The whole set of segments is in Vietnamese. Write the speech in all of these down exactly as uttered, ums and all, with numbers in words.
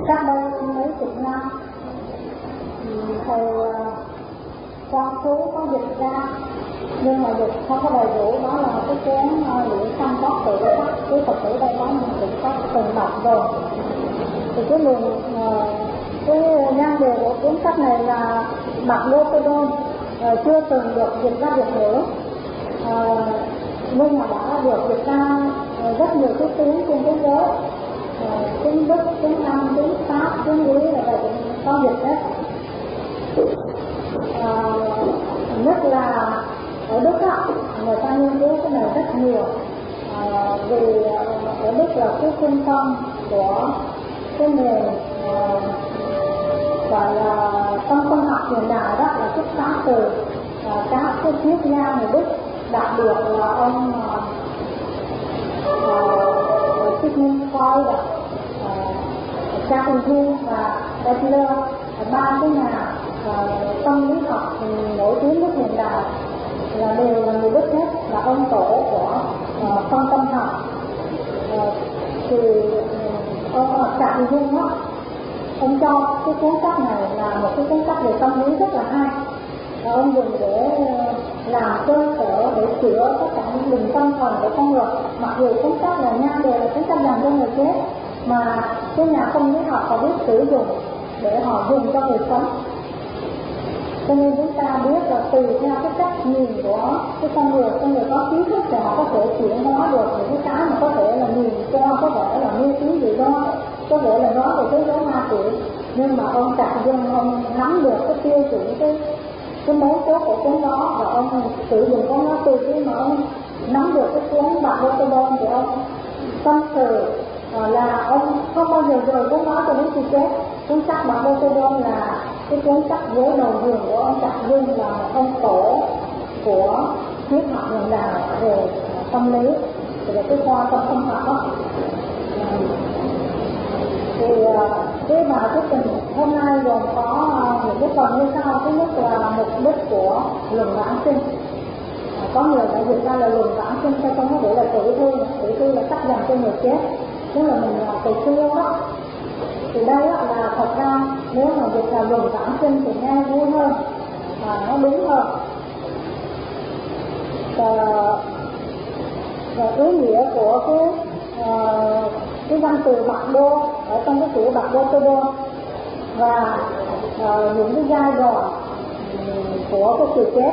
cách đây mấy chục năm thầy Quang Phú có dịch ra, nhưng mà dịch không có đầy đủ. Đó là cái cuốn Liễu Sanh Có Tự Sắc. Quý Phật tử đây có mình cũng có từng đọc rồi. Thì cái luồng cái nhan đề của cuốn sách này là Bạc Đô Tô Đôn, chưa từng được dịch ra Việt ngữ, nhưng mà đã được dịch ra rất nhiều cái tiếng trên thế giới, tiếng Đức, tiếng Anh, tiếng Pháp, tiếng Ý là vậy cũng có dịch hết. À, nhất là ở Đức á, người ta nghiên cứu cái này rất nhiều, à, vì ở Đức là cái trung tâm của cái nền à, gọi là tâm tâm học hiện đại, đó là xuất phát từ à, các cái triết gia người Đức, đặc biệt là ông Sigmund Freud, Charles Jung và Adler, ba cái nhà uh, tâm lý học nổi tiếng nhất hiện đại là đều là người Đức hết, là ông tổ của uh, phân tâm học. Uh, thì ông Charles Jung đó, ông cho cái cuốn sách này là một cái cuốn sách về tâm lý rất là hay, và ông dùng để làm cơ sở để chữa tất cả những bệnh tâm thần của con người. Mặc dù cuốn sách là nhan đề là cuốn sách dành cho người chết, mà cái nhà tâm lý học họ biết sử dụng để họ dùng cho người sống. Cho nên chúng ta biết là tùy theo cái cách nhìn của cái con người, con người có trí thức thì họ có thể chuyển hóa được những cái mà có thể là nhìn qua, có thể là mê tín gì đó, có thể là nói về thế giới ma quỷ. Nhưng mà ông Trạc Dân, ông nắm được cái tiêu chuẩn, cái cái mấu chốt của cuốn đó, và ông sử dụng cuốn đó. Từ khi mà ông nắm được cái cuốn Bạc Đô Tô Đôn thì ông tâm sự là ông không bao giờ rời cuốn đó cho đến khi chết. Cuốn sách Bạc Đô Tô Đôn là cái cuốn sách với đầu giường của ông Trạc Dương, là một ông tổ của triết học hiện đại về tâm lý, về cái khoa tâm tâm học đó. Thì cái bài thuyết trình hôm nay gồm có những cái phần như sau. Thứ nhất là mục đích của luận vãng sinh. Có người đã dịch ra là luận vãng sinh, sao không có để là tử thư. Tử thư là tác dành cho người chết, tức là mình là từ xưa đó. Thì đây là thật ra nếu mà dịch là luận vãng sinh thì nghe vui hơn, và nó đúng hơn. Và, và ý nghĩa của cái uh, cái văn từ Bạc Đô ở trong cái chữ Bạc Đô Tô Đôn, và uh, những cái giai đoạn của cái sự chết.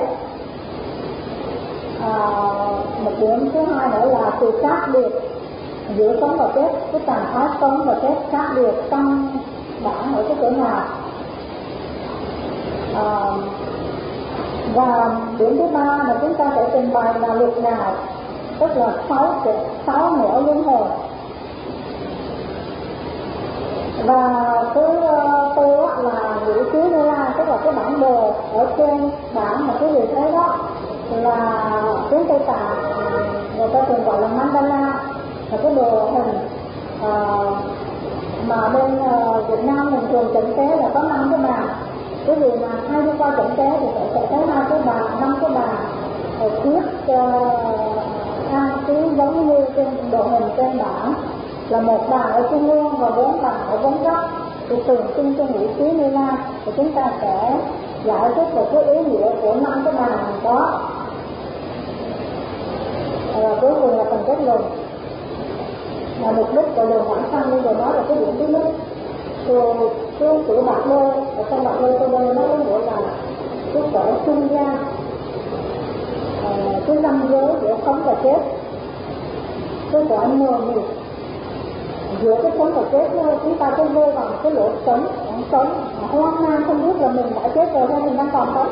Uh, một điểm thứ hai nữa là sự khác biệt giữa sống và chết, cái trạng thái sống và chết khác biệt căn bản ở cái chỗ nào. À, và điểm thứ ba là chúng ta sẽ trình bày là luật đạo, tức là sáu sáu nẻo luân hồi. Và thứ tư là ngũ xứ Như Lai, tức là cái bản đồ ở trên bảng mà quý vị thấy đó là tiếng Tây Tạng, người ta thường gọi là mandala, là cái đồ hình à, mà bên uh, Việt Nam mình thường chỉnh tế là có năm cái bàn. Cái gì mà hay đi qua chỉnh tế thì sẽ thấy hai cái bàn, năm cái bàn ở trước an uh, trí giống như trên đồ hình trên bảng, là một bàn ở trung ương và bốn bàn ở bốn góc, thì tượng trưng cho ngũ xứ Như Lai. Thì chúng ta sẽ giải thích về cái ý nghĩa của năm cái bàn đó. Và cuối cùng là phần kết luận, là mục đích của đường vãng sanh. Bây giờ nói là cái điểm thứ nhất. Rồi cái chữ Bạc Đô ở trong Bạc Đô Tô Đôn nó có nghĩa là cái sở trung gian, à, cái ranh giới giữa sống và chết, cái quả mờ mịt giữa cái sống và chết. Chúng ta cứ rơi vào cái lỗ sống, sống hoang mang không biết là mình đã chết rồi hay mình đang còn sống.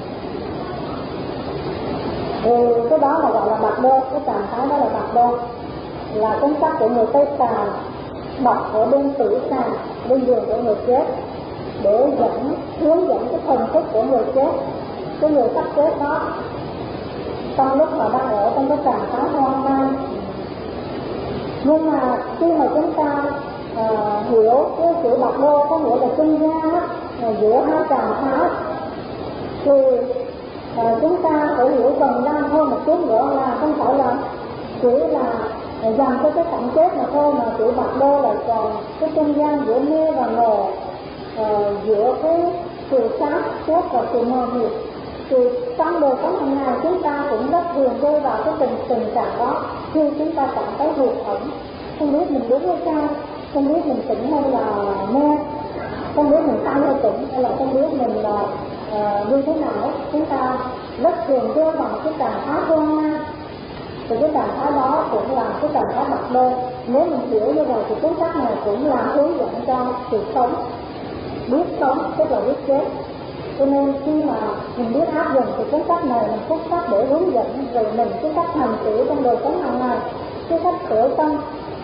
Thì cái đó là gọi là Bạc Đô, cái trạng thái đó là Bạc Đô, là cuốn sách của người Tây Tạng đọc ở bên tử sàn, bên giường của người chết, để dẫn hướng dẫn cái thần thức của người chết, cái người sắp chết đó, trong lúc mà đang ở trong cái trạng thái hoang mang. Nhưng mà khi mà chúng ta uh, hiểu cái chữ Bạc Đô có nghĩa là trung gian á, giữa hai trạng thái, thì uh, chúng ta phải hiểu cần lan hơn một chút nữa, là không phải là chỉ là dành cho cái cảnh chết mà thôi, mà tiểu Bạch Đô lại còn cái trung gian giữa mê và ngộ, uh, giữa cái sự sáng suốt và sự mờ mịt. Thì trong đời sống hàng ngày chúng ta cũng rất thường rơi vào cái tình tình trạng đó, khi chúng ta cảm thấy hụt hẫng, không biết mình đúng hay sai, không biết mình tỉnh hay là mê, không biết mình sai hay tỉnh, hay là không biết mình là uh, như thế nào. Chúng ta rất thường rơi vào cái trạng thái hoang mang. Thì cái trạng thái đó cũng là cái trạng thái Bạch Đô. Nếu mình hiểu như vậy thì cuốn sách này cũng là hướng dẫn cho sự sống, biết sống tức là biết chết. Cho nên khi mà mình biết áp dụng thì cuốn sách này là cuốn sách để hướng dẫn về mình cái cách hành xử trong đời sống hàng ngày, cái cách khởi tâm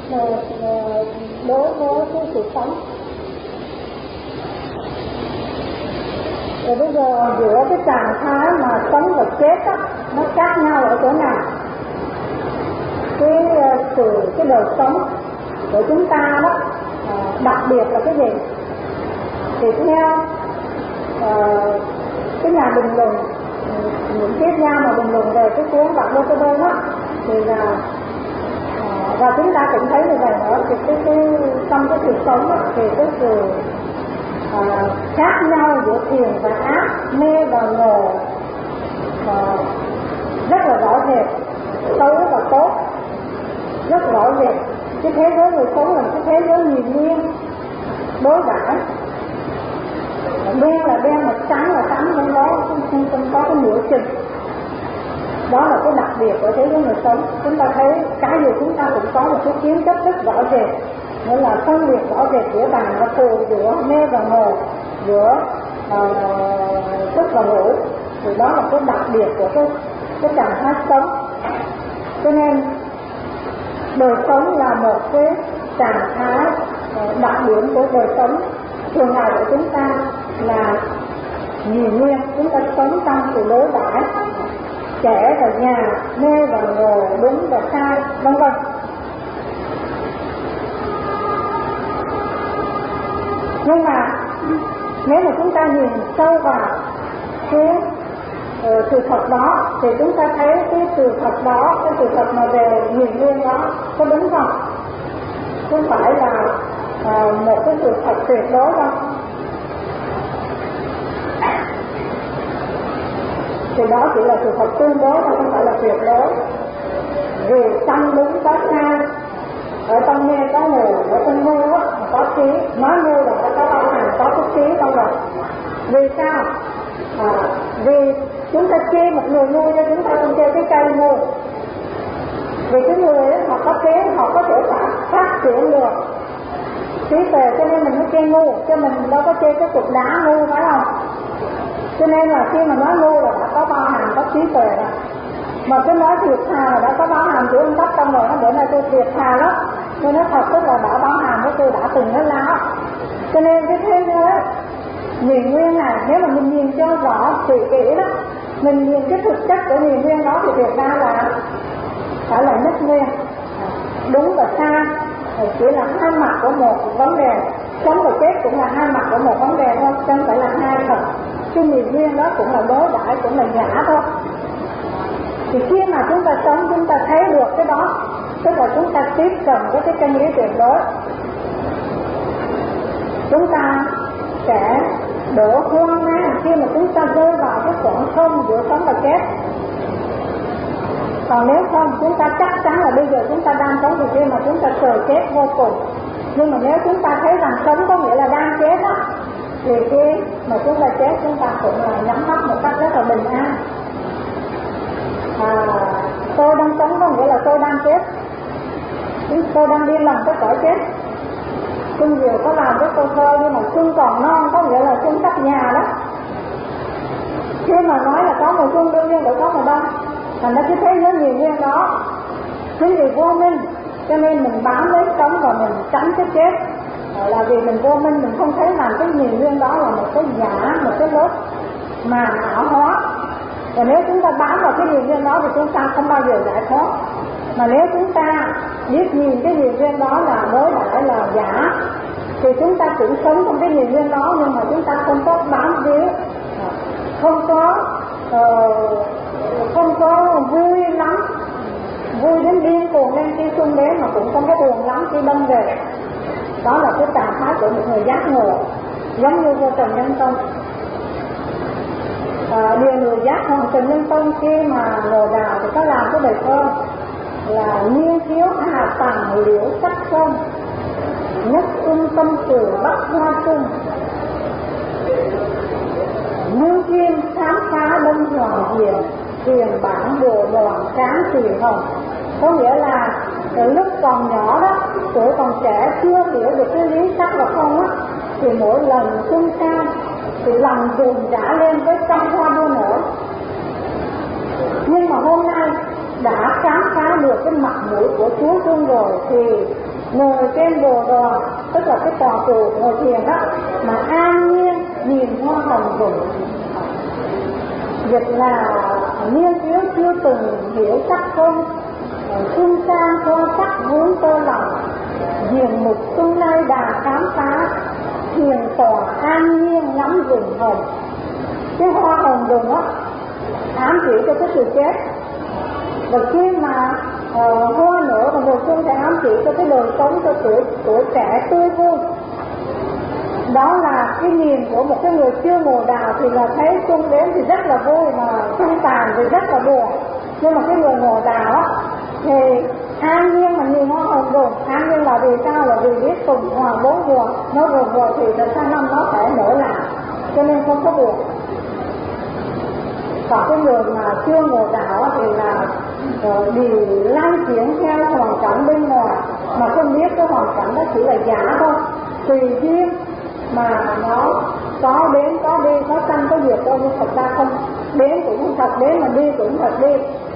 đối với cái sự sống. Rồi bây giờ giữa cái trạng thái mà sống và chết đó, nó khác nhau ở chỗ nào? Cái sự cái đời sống của chúng ta đó đặc biệt là cái gì? Thì theo uh, cái nhà bình luận, những triết gia mà bình luận về cái cuốn Bạch Đô Tô Đô đó, thì là uh, và chúng ta cũng thấy như vậy nữa, thì cái, cái trong cái sự sống đó, thì cái sự uh, khác nhau giữa thiền và ác, mê và ngộ uh, rất là rõ rệt, xấu và tốt rất rõ rệt. Cái thế giới người sống là cái thế giới nhiều nguyên đối đãi, đen là đen mà trắng là trắng, trong đó không, không có cái nửa chừng. Đó là cái đặc biệt của thế giới người sống. Chúng ta thấy cái gì chúng ta cũng có một cái kiến chất rất rõ rệt, nghĩa là phân biệt rõ rệt giữa đàn và phù, giữa mê và ngộ, giữa uh, thức và ngủ. Thì đó là cái đặc biệt của cái cái trạng thái sống. Cho nên đời sống là một cái trạng thái đặc điểm của đời sống thường ngày của chúng ta, là nhiều nguyên. Chúng ta sống trong sự đối đãi, trẻ và già, mê và ngộ, đúng và sai, vân vân. Nhưng mà nếu mà chúng ta nhìn sâu vào cái uh, sự thật đó, thì chúng ta thấy cái sự thật đó, cái sự thật mà về nhiều nguyên đó có đúng không? Không phải là uh, một cái sự thật tuyệt đối đâu. Thì đó chỉ là sự thật tương đối, mà không phải là tuyệt đối. Vì trong đúng có sai, ở trong nghe có mù, ở trong ngu có trí. Nói ngu là phải có bao hành, có cái trí trong rồi. Vì sao? À, vì chúng ta chê một người ngu cho chúng ta không chê cái cây ngu. Vì cái người ấy, họ có trí, họ có thể phát, phát triển được trí tuệ, cho nên mình mới chê ngu, cho mình đâu có chê cái cục đá ngu, phải không? Cho nên là khi mà nói ngu là đã có bao hàm, có trí tuệ rồi. Mà cứ nói thiệt thà là đã có bao hàm của ông Tắc trong rồi, nó bữa nay tôi thiệt thà lắm, nên nó thật tức là đã bao hàm của tôi đã từng hết lá. Cho nên cái thế giới nhìn nguyên này, nếu mà mình nhìn cho rõ kỹ kỹ đó, mình nhìn cái thực chất của nhìn nguyên đó, thì thực ra là phải là nhất nguyên, đúng và sai chỉ là hai mặt của một vấn đề. Sống và chết cũng là hai mặt của một vấn đề thôi, không phải là hai thật. Cái nhìn nguyên đó cũng là đối đãi, cũng là giả thôi. Thì khi mà chúng ta sống, chúng ta thấy được cái đó, tức là chúng ta tiếp cận với cái chân lý tuyệt đối, chúng ta sẽ đỡ hoang mang khi mà chúng ta rơi vào cái khoảng không giữa sống và chết. Còn nếu không, chúng ta chắc chắn là bây giờ chúng ta đang sống thì khi mà chúng ta sợ chết vô cùng. Nhưng mà nếu chúng ta thấy rằng sống có nghĩa là đang chết đó, thì khi mà chúng ta chết, chúng ta cũng là nhắm mắt một cách rất là bình an. À, tôi đang sống có nghĩa là tôi đang chết, tôi đang đi làm cái cõi chết. Xuân Diệu có làm cái câu thơ nhưng mà xuân còn non, có nghĩa là xuân cắt nhà đó. Khi mà nói là có mùa xuân, đương nhiên phải có mùa đông. Thành ra cái thế giới nhiều nguyên đó chính vì vô minh, cho nên mình bám lấy sống và mình tránh cái chết. Là vì mình vô minh, mình không thấy rằng cái nhiều nguyên đó là một cái giả, một cái lớp mà ảo hóa. Và nếu chúng ta bám vào cái nhiều nguyên đó thì chúng ta không bao giờ giải thoát. Mà nếu chúng ta biết nhìn cái nhiều nguyên đó là đối đãi là giả, thì chúng ta cũng sống trong cái nhiều nguyên đó, nhưng mà chúng ta không có bám víu, không có uh, không có vui lắm vui đến điên cuồng lên khi xuân đến mà cũng không có buồn lắm khi đông về. Đó là cái trạng thái của một người giác ngộ, giống như vua Trần Nhân Tông. À, điều người giác Hoàng Trần Nhân Tông khi mà ngồi đào thì có làm cái bài thơ là nhiên thiếu hà tàng liễu sắc sơn, nhất ung tâm từ bắc hoa trung, như kim khám phá đông hoàng diệu, truyền bản bộ đoàn sáng truyền hồng. Có nghĩa là lúc còn nhỏ đó, tuổi còn trẻ chưa hiểu được cái lý sắc và không á, thì mỗi lần xuân sang thì lòng dồn dã lên với trăm hoa đua nở. Nhưng mà hôm nay đã khám phá được cái mặt mũi của Chúa Xuân rồi thì ngồi trên bồ đoàn, tức là cái tòa tù ngồi thiền đó, mà an nhiên nhìn hoa hồng rụng. Dịch là niên thiếu chưa từng hiểu sắc không, xuân sang hoa sắc vốn tơ lòng, diền mục xuân nay đà khám phá, thiền tòa an nhiên ngắm rừng hồng. Cái hoa hồng rừng á ám chỉ cho cái sự chết, và khi mà uh, hoa nở vào mùa xuân thì ám chỉ cho cái đời sống, cho tuổi tuổi trẻ tươi vui. Đó là cái nhìn của một cái người chưa ngồi đào thì là thấy xuân đến thì rất là vui, mà xuân tàn thì rất là buồn. Nhưng mà cái người ngồi đào á thì an nhiên mà nhìn hoa hồng rừng. An nhiên là vì sao? Là vì biết cùng hòa bốn mùa, nó rừng rồi thì từ sang năm nó sẽ nở lại, cho nên không có buồn. Còn cái người mà chưa ngồi đào thì là bị lan chuyển theo hoàn cảnh bên ngoài, mà không biết cái hoàn cảnh đó chỉ là giả thôi, tùy duyên mà nó có đến có đi, có sanh có diệt đâu, nhưng thật ra không đến cũng không thật đến, mà đi cũng thật đi.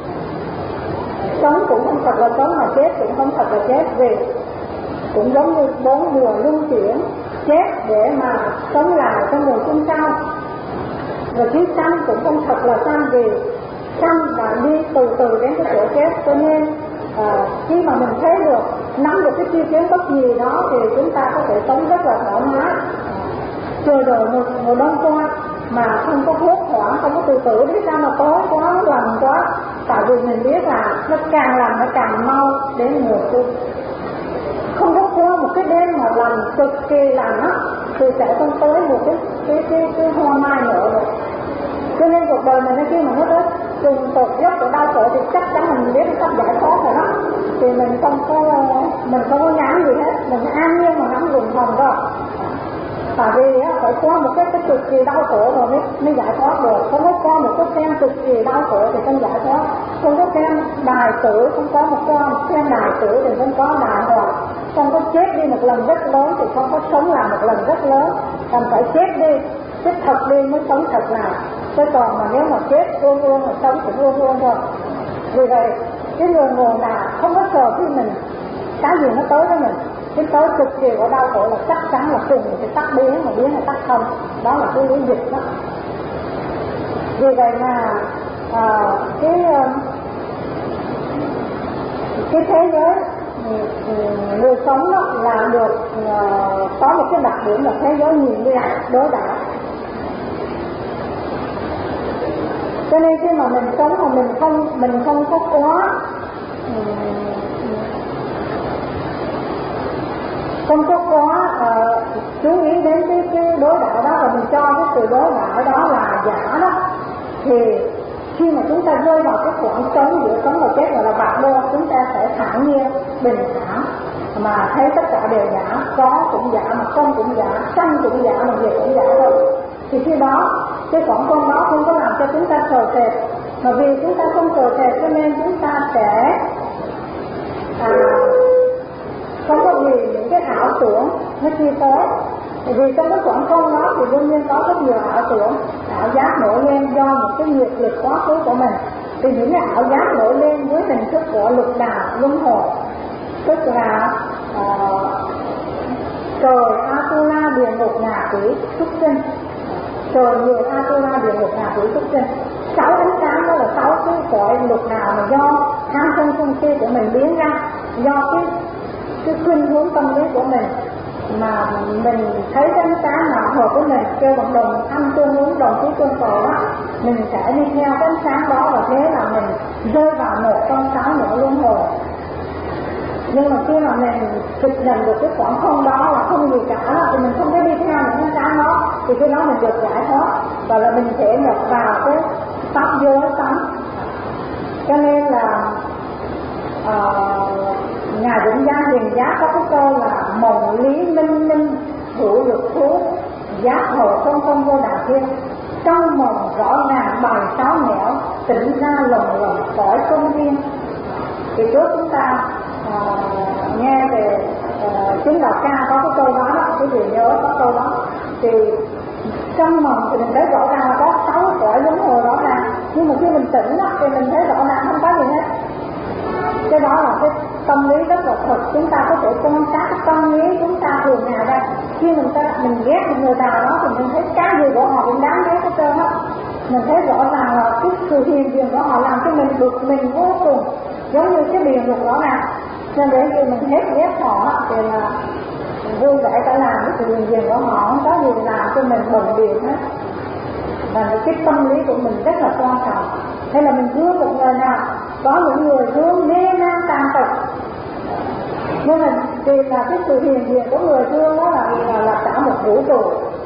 Sống cũng không thật là sống, mà chết cũng không thật là chết, vì cũng giống như bốn mùa luân chuyển, chết để mà sống lại trong mùa xuân sau. Rồi khi sanh cũng không thật là sanh, vì sanh và đi từ từ đến cái chỗ chết. Cho nên à, khi mà mình thấy được, nắm được cái chi kiến bất gì đó thì chúng ta có thể sống rất là thoải mái, chờ đợi một mùa đông qua mà không có hốt hoảng, không có tự tử. Biết sao mà tối quá, lạnh quá, tại vì mình biết là nó càng làm nó càng mau đến mùa xuân. Không có qua một cái đêm mà lạnh cực kỳ lạnh á thì sẽ không tới một cái cái cái, cái hoa mai nở được. Cho nên cuộc đời mình khi mà nó tới trùng tột dốc của đau khổ thì chắc chắn mình biết cách giải thoát rồi đó, thì mình không có mình không có nhãn gì hết, mình an nhiên mà ngắm rừng hồng rồi. Tại vì á, phải qua một cái, cái cực kỳ đau khổ rồi mới, mới giải thoát được. Không có qua một cái xem cực kỳ đau khổ thì không giải thoát. Không có xem đài tử, không có một con xem đài tử thì không có đài hòa. Không có chết đi một lần rất lớn thì không có sống lại một lần rất lớn. Cần phải chết đi, chết thật đi mới sống thật lại. Chứ còn mà nếu mà chết ương ương mà sống cũng ương ương thôi. Vì vậy cái người ngồi nào không có sợ khi mình cái gì nó tới với mình, cái tới cực kỳ của đau khổ là chắc chắn là cùng mình sẽ tắt biến, mà biến là tắt không. Đó là cái lý dịch đó. Vì vậy mà à, cái cái thế giới người sống đó là được uh, có một cái đặc điểm là thế giới nhìn như là đối đãi. Cho nên khi mà mình sống mà mình không mình không có quá không có quá uh, chú ý đến cái, cái đối đạo đó, và mình cho cái sự đối đạo đó là giả đó, thì khi mà chúng ta rơi vào cái khoảng sống giữa sống và chết, gọi là bạc đô, chúng ta sẽ thản nhiên bình thản mà thấy tất cả đều giả, có cũng giả mà không cũng giả, sanh cũng giả mà diệt cũng giả thôi. Thì khi đó cái khoảng không đó không có làm cho chúng ta sờ sệt, mà vì chúng ta không sờ sệt cho nên chúng ta sẽ à, không có gì những cái ảo tưởng nó chi tới. Vì trong cái khoảng không đó thì đương nhiên có rất nhiều ảo tưởng, ảo giác nổi lên do một cái nghiệp lực quá khứ của mình. Thì những cái ảo giác nổi lên với hình thức của lục đạo luân hồi, tức là uh, trời Atula, địa ngục, ngạ quỷ, súc sinh. Trời người Atula, địa ngục, ngạ quỷ, súc sinh. Sáu ánh sáng đó là sáu cái cõi lục đạo mà do tham sân sân si của mình biến ra, do cái cái khuynh hướng tâm lý của mình mà mình thấy cái ánh sáng nào hợp với mình, kêu bằng đồng âm tương hướng, đồng chí tương cầu đó, mình sẽ đi theo cái ánh sáng đó, và thế là mình rơi vào một trong sáu nẻo luân hồi. Nhưng mà khi mà mình thực nhận được cái khoảng không đó là không gì cả đó, thì mình không có đi theo những ánh sáng đó, thì cái đó mình được giải thoát, và là mình sẽ nhập vào cái pháp giới tánh. Cho nên là uh, Ngài Vĩnh Giang Hiền Giác có cái câu là mộng lý minh minh hữu lực thú, giác hồ không không vô đà thiên. Trong mộng rõ ràng bài sáu nẻo, tỉnh ra lồng lồng khỏi công viên. Thì trước chúng ta uh, nghe về uh, chứng đạo ca có cái câu đó đó, cái gì nhớ có câu đó. Thì trong mộng thì mình thấy rõ ràng là có sáu cõi luân hồi rõ ràng, nhưng mà khi mình tỉnh đó, thì mình thấy rõ ràng không có gì hết. Cái đó là cái tâm lý rất là thật, chúng ta có thể quan sát cái tâm lý chúng ta thường ngày đây. Khi mình ta mình ghét một người nào đó thì mình thấy cái gì của họ cũng đáng ghét hết trơn á. Mình thấy rõ ràng là cái sự hiền diện của họ làm cho mình bực mình vô cùng, giống như cái địa ngục đó nè. Nên để khi mình hết ghét họ thì là vui vẻ cả làm cái sự hiền diện của họ, không có gì làm cho mình bận điều hết. Và cái tâm lý của mình rất là quan trọng. Hay là mình thương một người nào, có những người thương mê man tàn tật, nhưng mà vì là cái sự hiền diện của người thương đó là là, là cả một vũ trụ.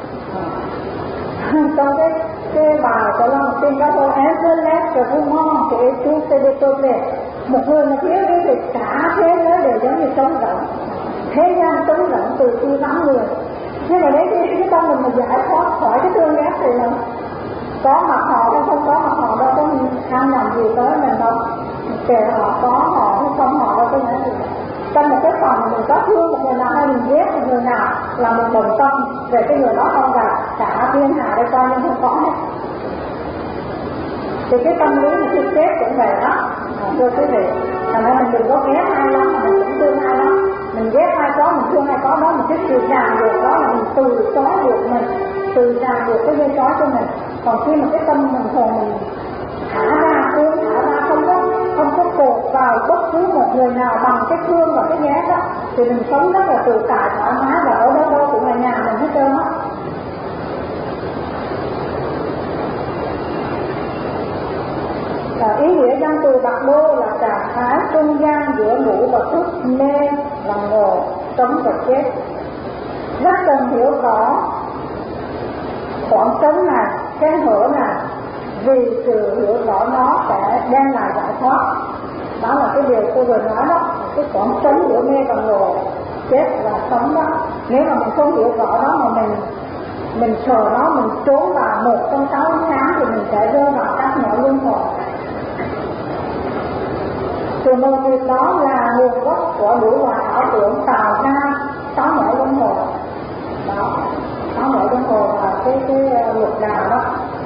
Trong cái cái bài của Long Tiên có câu Everless và Vung Hong thì chú sẽ được tốt đẹp. Một người mà thiếu đi thì cả thế giới đều giống như trống rỗng, thế gian trống rỗng từ khi vắng người. Nhưng mà đấy cái, cái tâm mình mà giải thoát khỏi cái thương ghét thì là có mặt họ hay không có mặt họ đâu có ăn làm gì tới mình đâu, kể họ có họ hay không họ đâu có nghĩa gì. Trong một cái phòng mình có thương một người nào hay mình ghét một người nào là mình đồng tâm về cái người đó không gặp, cả thiên hạ đây coi nhưng không có hết. Thì cái tâm lý mình thực tế cũng vậy đó, thưa quý vị. Thành ra mình đừng có ghét ai lắm, mà mình cũng thương ai lắm. Mình ghét ai có, mình thương ai có đó, một cái sự ràng buộc đó là mình từ chối buộc mình, từ ràng buộc cái dây chói cho mình. Còn khi mà cái tâm mình thường mình thả ra, thương thả ra, không có không có cột vào bất cứ một người nào bằng cái thương và cái ghét đó, thì mình sống rất là tự tại thoải mái, và ở đâu đâu cũng là nhà mình hết trơn á. Ý nghĩa danh từ Bạc Đô là trạng thái trung gian giữa ngủ và thức, mê và ngộ, sống và chết. Rất cần hiểu rõ khoảng trống này, cái hở này, vì sự hiểu rõ nó sẽ đem lại giải thoát. Đó là cái điều tôi vừa nói đó, cái khoảng trống giữa mê và ngộ, chết và sống đó. Nếu mà mình không hiểu rõ đó mà mình mình sờ nó, mình trốn vào một trong sáu ánh sáng thì mình sẽ rơi vào các nẻo luân hồi. Từ một việc đó là nguồn gốc của đủ loại ảo tưởng tạo ra sáu nẻo luân hồi. Đó, sáu nẻo luân hồi là cái cái luật đạo đó.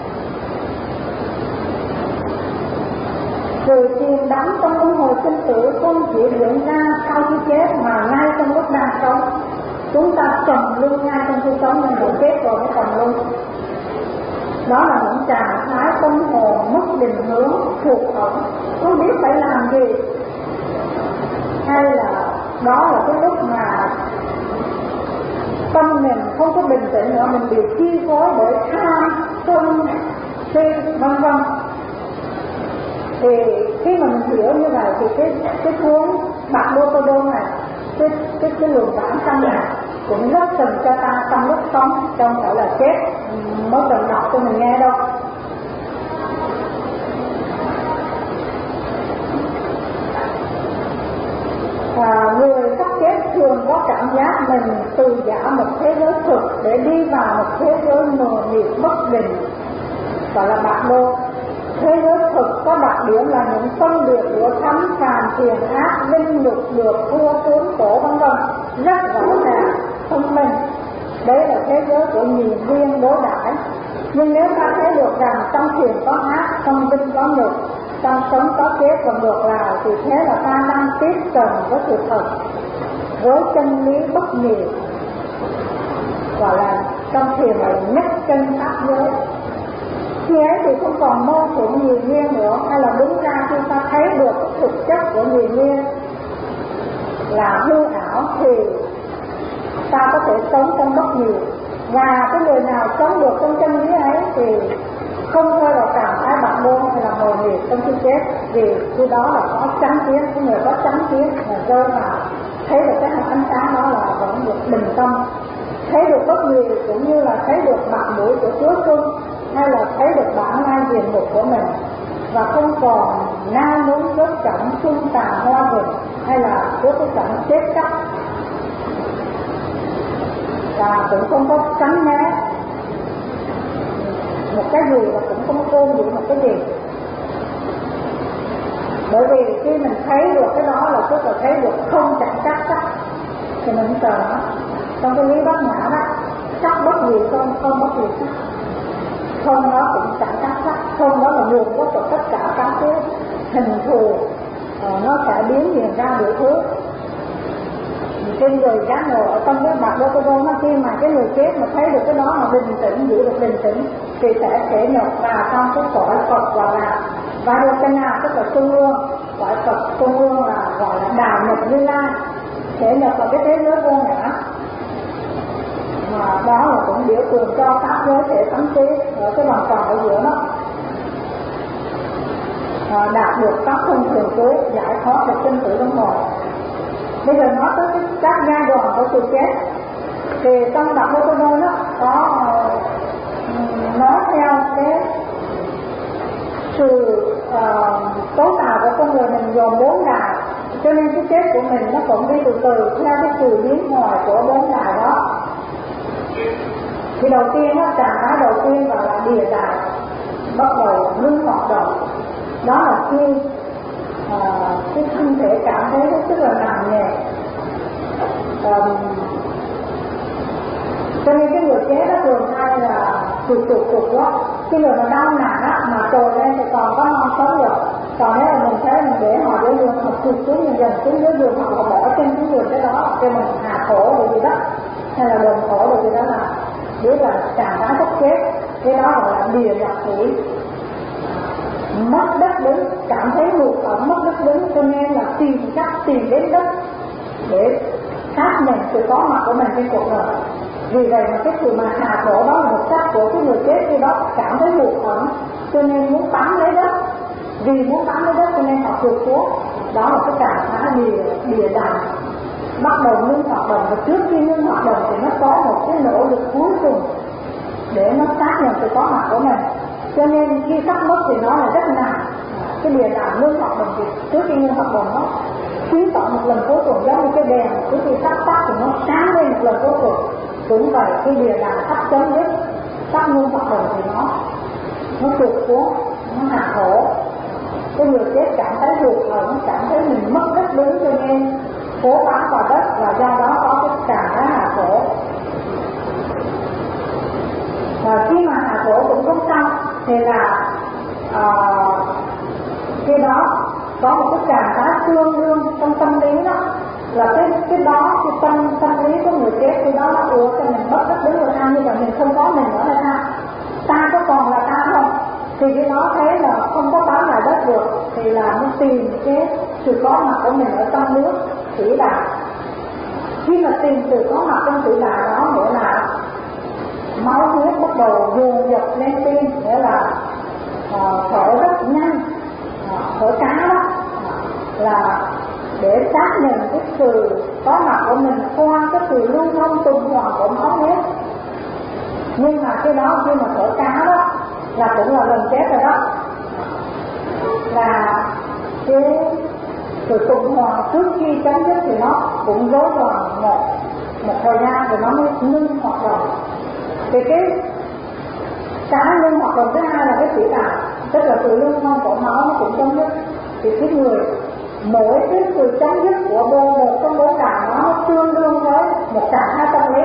Sự chìm đắm trong luân hồi sinh tử không chỉ diễn ra sau khi chết mà ngay trong lúc đang sống. Chúng ta trầm luân ngay trong khi sống nên cũng chết rồi mới trầm luân. Đó là những trạng thái tâm hồn mất định hướng, thuộc ẩn, không biết phải làm gì. Hay là đó là cái lúc mà tâm mình không có bình tĩnh nữa, mình bị chi phối bởi tham, sân, si, vân vân. Thì khi mà mình hiểu như vậy thì cái cái cuốn Bạc Đô Tô Đô này, cái cái cái luồng bản tâm này cũng rất cần cho ta trong lúc sống, trong phải là chết mới cần đọc cho mình nghe đâu. À, người sắp chết thường có cảm giác mình từ giả một thế giới thực để đi vào một thế giới mờ mịt bất định, gọi là Bạc Đô. Thế giới thực có đặc điểm là những phân biệt của thánh phàm thiền ác, linh lục được thua tướng cổ vân vân rất rõ ràng, thông minh. Đấy là thế giới của nhìn riêng đối đãi. Nhưng nếu ta thấy được rằng trong thiền có ác, trong vinh có nhục, trong sống có chết và ngược lại, thì thế là ta đang tiếp cận với sự thật, với chân lý bất nhị, gọi là trong thiền là nhất chân pháp giới. Khi ấy thì không còn mâu thuẫn nhiều nguyên nữa, hay là đúng ra khi ta thấy được thực chất của nhiều nguyên là hư ảo thì ta có thể sống trong bất nhị. Và cái người nào sống được trong chân lý ấy thì không rơi vào trạng thái bạc môn hay là mờ mịt trong khi chết, vì khi đó là có chánh kiến, cái người có chánh kiến là rơi vào thấy được cái ánh sáng đó là vẫn được bình tâm, thấy được bất gì cũng như là thấy được mặt mũi của Chúa Xuân, hay là thấy được bản lai diện mục của mình, và không còn nao núng rốt cảnh xuân tàn hoa rừng hay là của cái cảnh chết chóc, và cũng không có tránh né một cái gì và cũng không ôm giữ một cái gì. Bởi vì khi mình thấy được cái đó là tức là thấy được không chẳng chắc chắc thì mình không sợ nó. Trong cái lý bát nhã đó, chắc bất gì không, không bất gì chắc. Không đó cũng chẳng chắc chắc, không đó là nguồn gốc của tất cả các cái hình thù, nó sẽ biến hiện ra đủ thứ. Trên người giác ngộ ở trong cái bạc đô tô, khi mà cái người chết mà thấy được cái đó mà bình tĩnh, giữ được bình tĩnh thì sẽ thể nhập vào trong cái cõi Phật gọi là Vajrayana, tức là trung ương. Cõi Phật trung ương là gọi là đào nhập Như Lai, thể nhập vào cái thế giới vô ngã. Mà đó là cũng biểu tượng cho các giới thể tánh trí ở cái vòng tròn ở giữa nó, à, đạt được các thông thường cuối, giải thoát được sinh tử luân hồi. Bây giờ nói tới các giai đoạn của sự chết thì trong Bạc Đô Tô Đô nó có uh, nói theo cái sự uh, cấu tạo của con người mình gồm bốn đài, cho nên cái chết của mình nó cũng đi từ từ theo cái sự biến hóa của bốn đài đó. Thì đầu tiên đó, trạng thái đầu tiên gọi là địa đài, bắt đầu ngưng hoạt động. Đó là khi uh, cái thân thể cảm thấy rất là nặng nề. Um, cho nên cái người chết đó thường hay là tụt tụt tụt quá. Cái người mà đau nặng á, mà trồi lên thì còn có non sống được. Còn nếu là mình thấy mình để họ dưới giường, họ tụt xuống mình dần xuống dưới giường, họ bỏ trên cái giường cái đó, cho mình hạ khổ rồi gì đó, hay là đồn khổ rồi gì đó, là biết là trạng thái sắp chết. Cái đó gọi là địa nhập thủy, mất đất đứng, cảm thấy hụt ẩm, mất đất đứng, cho nên là tìm cách tìm đến đất để xác nhận sự có mặt của mình trên cuộc đời. Vì vậy mà cái sự mà hạ khổ đó là một cách của cái người chết khi đó cảm thấy hụt ẩm, cho nên muốn bám lấy đất. Vì muốn bám lấy đất cho nên họ trượt xuống. Đó là cái trạng thái địa, địa đàng bắt đầu ngưng hoạt động, và trước khi ngưng hoạt động thì nó có một cái nỗ lực cuối cùng để nó xác nhận sự có mặt của mình. Cho nên khi sắp mất thì nó là rất nặng. Cái địa đàng ngưng hoạt động thì trước khi ngưng hoạt động nó khí tỏ một lần cuối cùng, giống như cái đèn trước khi sắp tắt thì nó sáng lên một lần cuối cùng. Cũng vậy, cái địa đàng sắp chấm dứt, sắp ngưng hoạt động thì nó nó trượt xuống, nó hạ khổ. Cái người chết cảm thấy hụt hẫng, cảm thấy mình mất đất đứng, cho nên cố bám vào đất, và do đó có cái trạng thái hạ khổ. Và khi mà hạ khổ cũng không xong thì là uh, khi đó có một cái trạng thái tương đương trong tâm lý đó, là cái cái đó cái tâm tâm lý của người chết khi đó nó ủa cho mình mất đất đứng rồi sao, như là mình không có mình nữa là sao, ta có còn là ta không, thì khi đó thấy là không có bám lại đất được thì là nó tìm cái sự có mặt của mình ở trong nước thủy đà. Khi mà tìm sự có mặt trong thủy đà đó nghĩa là máu huyết bắt đầu dồn dập lên tim, nghĩa là uh, thở rất nhanh, uh, thở cá đó, uh, là để xác nhận cái sự có mặt của mình qua cái sự lưu thông tuần hoàn của máu huyết. Nhưng mà cái đó khi mà thở cá đó là cũng là gần chết rồi đó, là cái sự tuần hoàn trước khi chấm dứt thì nó cũng rối loạn một một thời gian rồi nó mới ngưng hoạt động. Thì cái cái ngưng hoạt động thứ hai là cái thủy đà, tức là sự lưu thông của máu nó cũng chấm dứt. Thì cái người mỗi cái sự chấm dứt của bộ một trong bốn đà nó tương đương với một trạng thái tâm lý.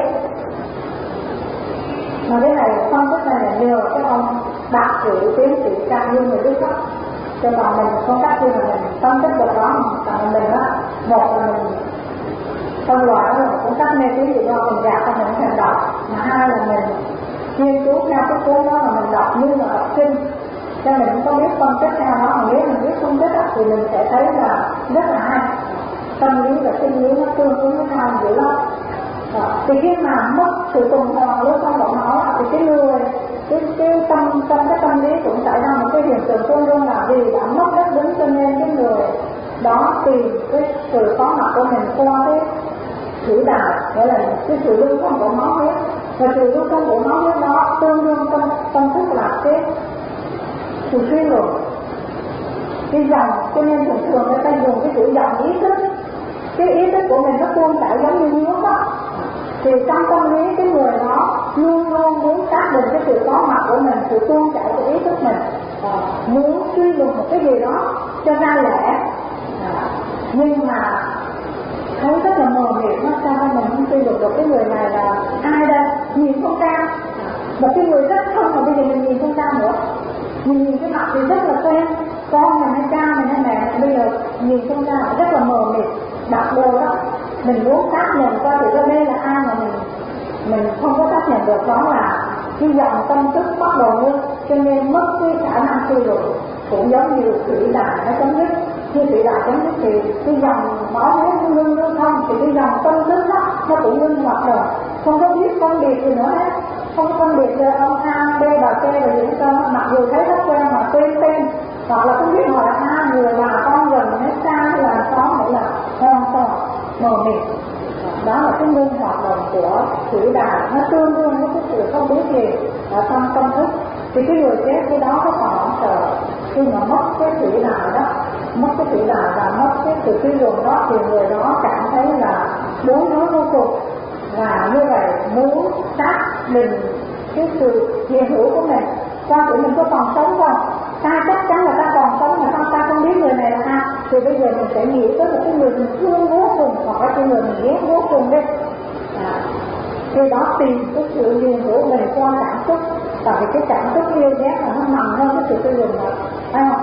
Mà cái này phân tích này là nhờ cái ông bác sĩ tiến sĩ Trang Như người biết đó. Cho còn mình không cách khi mà mình phân tích được đó, còn mình đó, một là mình phân loại đó là cũng cách mê tín gì do mình gạt cho mình thành đọc, mà hai là mình nghiên cứu theo cái cuốn đó là mình đọc như là đọc kinh, cho mình không có biết phân tích theo đó, mà nếu mình biết phân tích thì mình sẽ thấy là rất là hay. Tâm lý và sinh lý nó tương ứng với nhau dữ lắm. Thì khi mà mất sự tuần hoàn lưu thông của máu thì cái người cái, cái tâm trong cái tâm lý cũng xảy ra một cái hiện tượng tương đương là vì đã mất đất đứng cho nên cái người đó tìm cái sự có mặt của mình qua cái thủy đài, gọi là cái sự lưu thông của máu huyết, và sự lưu thông của máu huyết đó tương đương trong tâm thức là cái sự suy luận, cái dòng. Cho nên thường thường người ta dùng cái chữ dòng ý thức, cái ý thức của mình nó tuôn chảy giống như nước đó. Thì trong tâm lý cái người đó luôn luôn muốn xác định cái sự có mặt của mình, sự tuôn chảy của ý thức mình, à, muốn suy luận một cái gì đó cho ra lẽ, à, nhưng mà thấy rất là mờ mịt, nó sao mình không suy luận được cái người này là ai đây, nhìn không ra, một cái người rất thân mà bây giờ mình nhìn không ra nữa, mình nhìn cái mặt thì rất là quen, con mình hay cha mình hay mẹ mình, bây giờ nhìn không ra, rất là mờ mịt, đặc đồ đó. Mình muốn xác nhận coi thì ra đây là ai mà mình mình không có xác nhận được, đó là cái dòng tâm thức bắt đầu ngưng, cho nên mất cái khả năng suy luận. Cũng giống như thủy đài nó chấm dứt, khi thủy đài chấm dứt thì cái dòng máu huyết nó ngưng lưu thông, thì cái dòng tâm thức đó nó cũng ngưng hoạt động, không có biết phân biệt gì nữa hết, không phân biệt được ông A, B, bà C và gì hết, mặc dù thấy rất quen mà quên tên, hoặc là không biết họ là A, người bà con gần hay xa hay là xóm hay là hoàn toàn mờ mịt. Đó là cái ngưng hoạt động của thủy đài, nó tương đương với cái sự không biết gì ở trong tâm thức. Thì cái người chết cái đó có còn không sợ, khi mà mất cái thủy đài đó, mất cái thủy đài và mất cái sự suy luận đó, thì người đó cảm thấy là bối rối vô cùng, và như vậy muốn xác định cái sự hiện hữu của mình, coi thử mình có còn sống không, ta chắc chắn là ta còn sống mà sao ta không biết người này là ai, thì bây giờ mình sẽ nghĩ tới một cái người mình thương vô cùng, hoặc là cái người mình ghét vô cùng đi, à, khi đó tìm cái sự hiện hữu mình qua cảm xúc, tại vì cái cảm xúc yêu ghét là nó nằm hơn cái sự suy luận đó, phải không?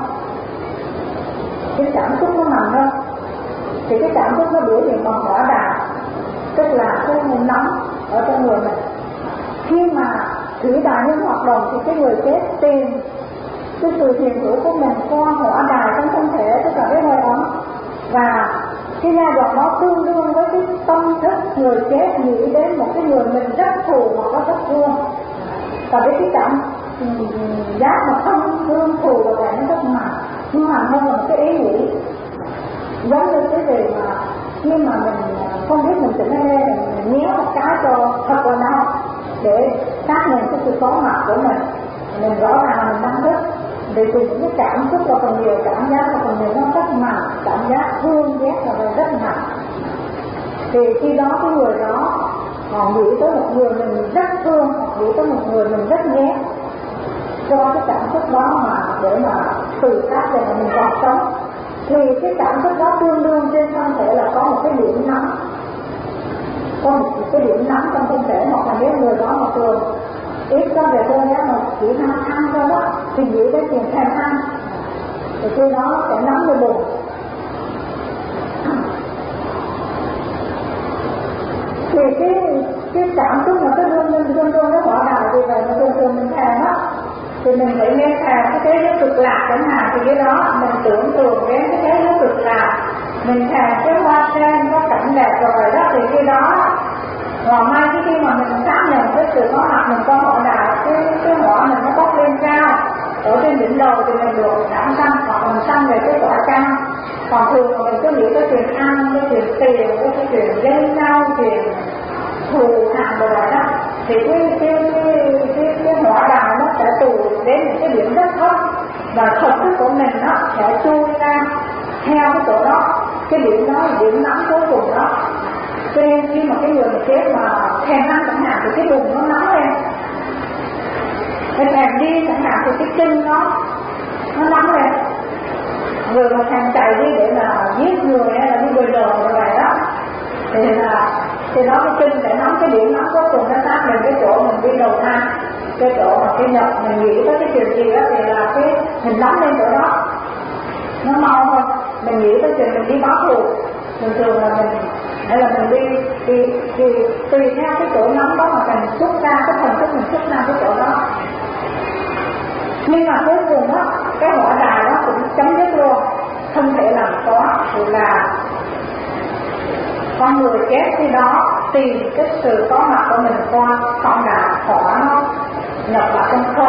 Cái cảm xúc nó nằm hơn, thì cái cảm xúc nó biểu hiện bằng hỏa đà, tức là cái nóng ở trong người mình. Khi mà thủy đài ngưng hoạt động thì cái người chết tìm cái sự hiện hữu của mình qua hỏa đài trong thân thể, tức là cái hơi ấm, và cái giai đoạn đó tương đương với cái tâm thức người chết nghĩ đến một cái người mình rất thù hoặc là rất thương, và cái cái cảm giác mà thân thương thù và cái nó rất mạnh, nhưng mà hơn là một cái ý nghĩ giống như cái gì mà khi mà mình không biết mình tỉnh lên đây, mình nhéo một cái cho thật là đau để xác nhận cái sự có mặt của mình, mình rõ ràng mình đang thức. Vì từ những cái cảm xúc là phần nhiều, cảm giác là phần nhiều nó rất mạnh, cảm giác thương ghét là rất mạnh. Thì khi đó cái người đó họ nghĩ tới một người mình rất thương, hoặc nghĩ tới một người mình rất ghét, do cái cảm xúc đó mà để mà tự xác định là mình còn sống, thì cái cảm xúc đó tương đương trên thân thể là có một cái điểm nóng, có một cái điểm nóng trong thân thể, hoặc là nếu người đó mà thường ít có về cơ nhé mà chỉ ham ăn thôi đó, thì nghĩ đến tiền thèm ăn, thì khi đó sẽ nóng như bùn. Thì cái cái cảm xúc mà cái đương đương đương đương nó bỏ đài thì vậy mà thường thường mình thèm á, thì mình phải nghe thèm cái thế giới cực lạc chẳng hạn, thì cái đó mình tưởng tượng đến cái thế giới cực lạc, mình thèm cái hoa sen có cảnh đẹp rồi đó, thì khi đó ngoài mai cái khi mà mình xác nhận cái sự có mặt mình có hỏa đài, cái cái hỏa mình nó bốc lên cao ở trên đỉnh đầu thì mình được cảm xanh, hoặc mình xanh về cái quả cam. Còn thường mà mình cứ nghĩ tới chuyện ăn, cái chuyện tiền, cái chuyện gây nhau, chuyện thù hằn rồi đó, thì cái cái cái cái, cái hỏa đài nó sẽ tụ đến những cái điểm rất thấp, và thực thức của mình nó sẽ chui ra theo cái chỗ đó, cái điểm đó là điểm nóng cuối cùng đó. Cho nên khi mà cái người mà chết mà thèm ăn chẳng hạn thì cái bụng nó nóng lên, cái thèm đi chẳng hạn thì cái chân nó nó nóng lên, người mà thèm chạy đi để mà giết người hay là đi bồi đồ như vậy đó, thì là thì nó cái chân sẽ nóng, cái điểm nóng cuối cùng nó sát lên cái chỗ mình đi đầu thang, cái chỗ mà cái nhập mình nghĩ tới cái chuyện gì đó thì là cái mình nóng lên chỗ đó, nó mau hơn. Mình nghĩ tới chuyện mình đi báo thù, thường thường là mình hay là mình đi đi đi tùy theo cái chỗ nóng đó mà mình xuất ra cái thần thức, mình xuất ra cái chỗ đó. Nhưng mà cuối cùng á, cái hỏa đài đó cũng chấm dứt luôn, không thể làm có, thì là con người chết khi đó tìm cái sự có mặt của mình qua con đài hỏa nó nhập vào trong khối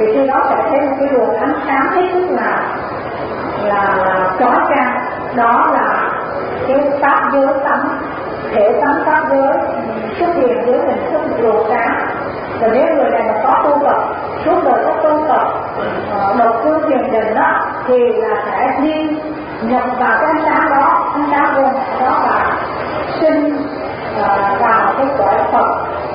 thì khi đó sẽ thấy một cái luồng ánh sáng hết sức là là chói chang, đó là cái pháp giới tánh, thể tánh pháp giới xuất hiện dưới hình thức luồng sáng. Và nếu người này mà có tu tập, suốt đời có tu tập độc cư thiền định đó, thì là sẽ đi nhập vào cái ánh sáng đó, ánh sáng vô đó và sinh uh, vào cái cõi Phật,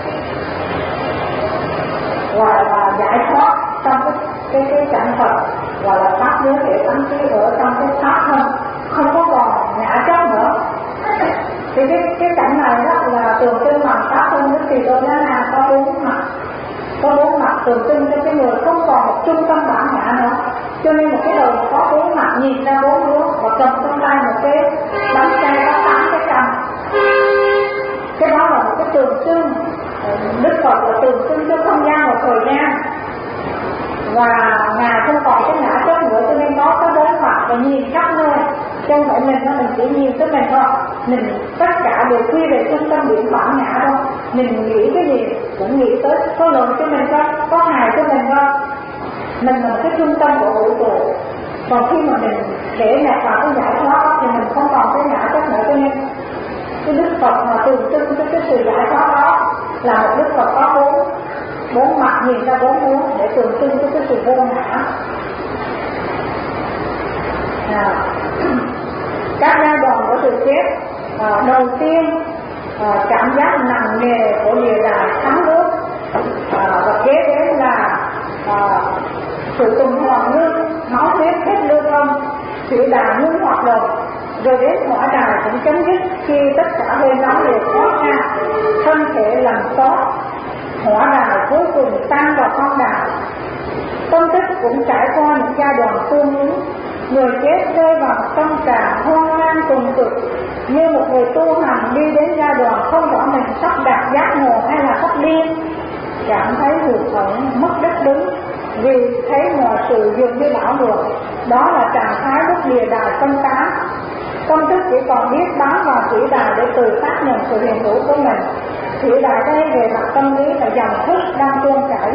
gọi là giải thoát trong cái cái cái cảnh Phật, gọi là pháp giới thể tánh trí ở trong cái pháp thân, không có còn ngã chấp nữa. Thì cái cái cảnh này đó là tượng trưng bằng pháp thân Đức Tỳ Đô Na Nam có bốn mặt, có bốn mặt tượng trưng cho cái người không còn một trung tâm bản ngã nữa. Cho nên một cái đầu có bốn mặt nhìn ra bốn hướng và cầm trong tay một cái bánh xe có tám cái cầm. Cái đó là một cái tượng trưng, Đức Phật là tượng trưng cho không gian và thời gian, và ngài không còn cái ngã chấp nữa, cho nên có cái bốn mặt và nhìn khắp nơi. Chứ không phải mình, mình chỉ nhìn tới mình thôi, mình tất cả đều quy về trung tâm điểm bản ngã đâu. Mình nghĩ cái gì cũng nghĩ tới có lợi cho mình thôi, có hại cho mình thôi. Mình là một cái trung tâm của vũ trụ. Còn khi mà mình để nạp vào cái giải thoát thì mình không còn cái ngã chấp nữa. Cho nên cái Đức Phật mà tượng trưng cho cái sự giải thoát đó là một Đức Phật có bốn bốn mặt nhìn ra bốn hướng để tượng trưng cho cái sự vô ngã. À, các giai đoạn của sự chết, à, đầu tiên à, cảm giác nặng nề của địa đàng thấm nước, à, và kế đến là à, sự tuần hoàn như máu huyết hết lưu thông, thủy đàm ngưng hoạt động, rồi đến hỏa đài cũng chấm dứt khi tất cả hơi nóng đều thoát ra, thân thể làm tốt, hỏa đài cuối cùng tan vào con đài. Tâm thức cũng trải qua những giai đoạn tương ứng, người chết rơi vào tâm trạng hoang mang cùng cực, như một người tu hành đi đến giai đoạn không rõ mình sắp đạt giác ngộ hay là sắp điên, cảm thấy hụt hẫng mất đất đứng vì thấy mọi sự dường như đảo ngược. Đó là trạng thái lúc địa đài phân tán, tâm thức chỉ còn biết bám vào thủy đài để tự xác nhận sự hiện hữu của mình. Thủy đài đây về mặt tâm lý là dòng thức đang tuôn chảy,